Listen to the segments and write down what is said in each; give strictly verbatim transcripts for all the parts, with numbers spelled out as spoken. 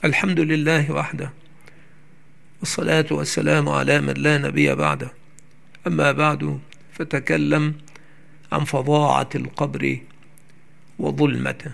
الحمد لله وحده، والصلاة والسلام على من لا نبي بعده. أما بعد، فتكلم عن فظاعة القبر وظلمته.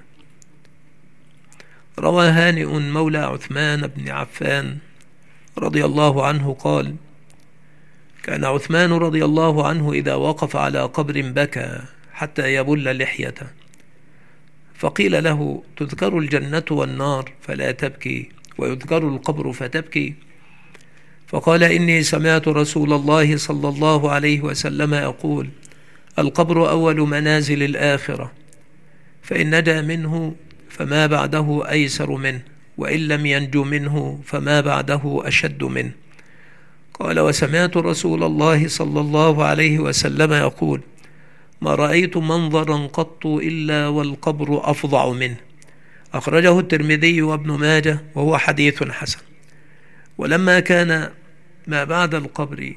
روى هانئ مولى عثمان بن عفان رضي الله عنه قال: كان عثمان رضي الله عنه إذا وقف على قبر بكى حتى يبل لحيته، فقيل له: تذكر الجنة والنار فلا تبكي، ويذكر القبر فتبكي؟ فقال: إني سمعت رسول الله صلى الله عليه وسلم يقول: القبر أول منازل الآخرة، فإن نجا منه فما بعده أيسر منه، وإن لم ينجو منه فما بعده أشد منه. قال: وسمعت رسول الله صلى الله عليه وسلم يقول: ما رأيت منظرا قط إلا والقبر أفظع منه. أخرجه الترمذي وابن ماجه وهو حديث حسن. ولما كان ما بعد القبر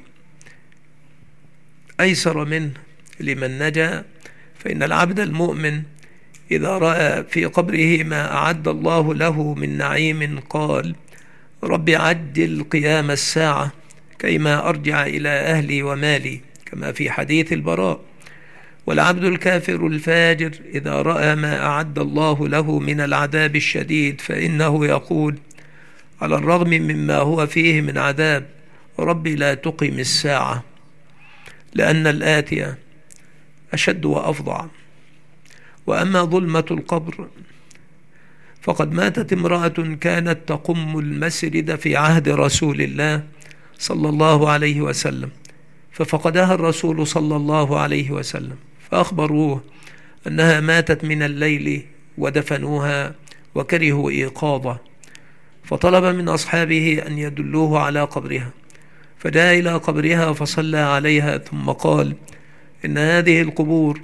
أيسر منه لمن نجا، فإن العبد المؤمن إذا رأى في قبره ما أعد الله له من نعيم قال: رب عجل قيام الساعة كيما أرجع إلى أهلي ومالي، كما في حديث البراء. والعبد الكافر الفاجر إذا رأى ما أعد الله له من العذاب الشديد فإنه يقول على الرغم مما هو فيه من عذاب: ربي لا تقم الساعة، لأن الآتية أشد وأفظع. وأما ظلمة القبر فقد ماتت امرأة كانت تقم المسجد في عهد رسول الله صلى الله عليه وسلم، ففقدها الرسول صلى الله عليه وسلم، فأخبروه أنها ماتت من الليل ودفنوها وكرهوا إيقاظه، فطلب من أصحابه أن يدلوه على قبرها، فجاء إلى قبرها فصلى عليها ثم قال: إن هذه القبور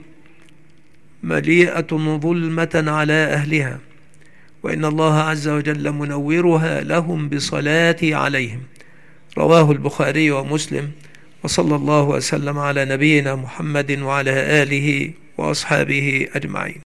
مليئة ظلمة على أهلها، وإن الله عز وجل منورها لهم بصلاتي عليهم. رواه البخاري ومسلم، وصلى الله وسلم على نبينا محمد وعلى آله وأصحابه أجمعين.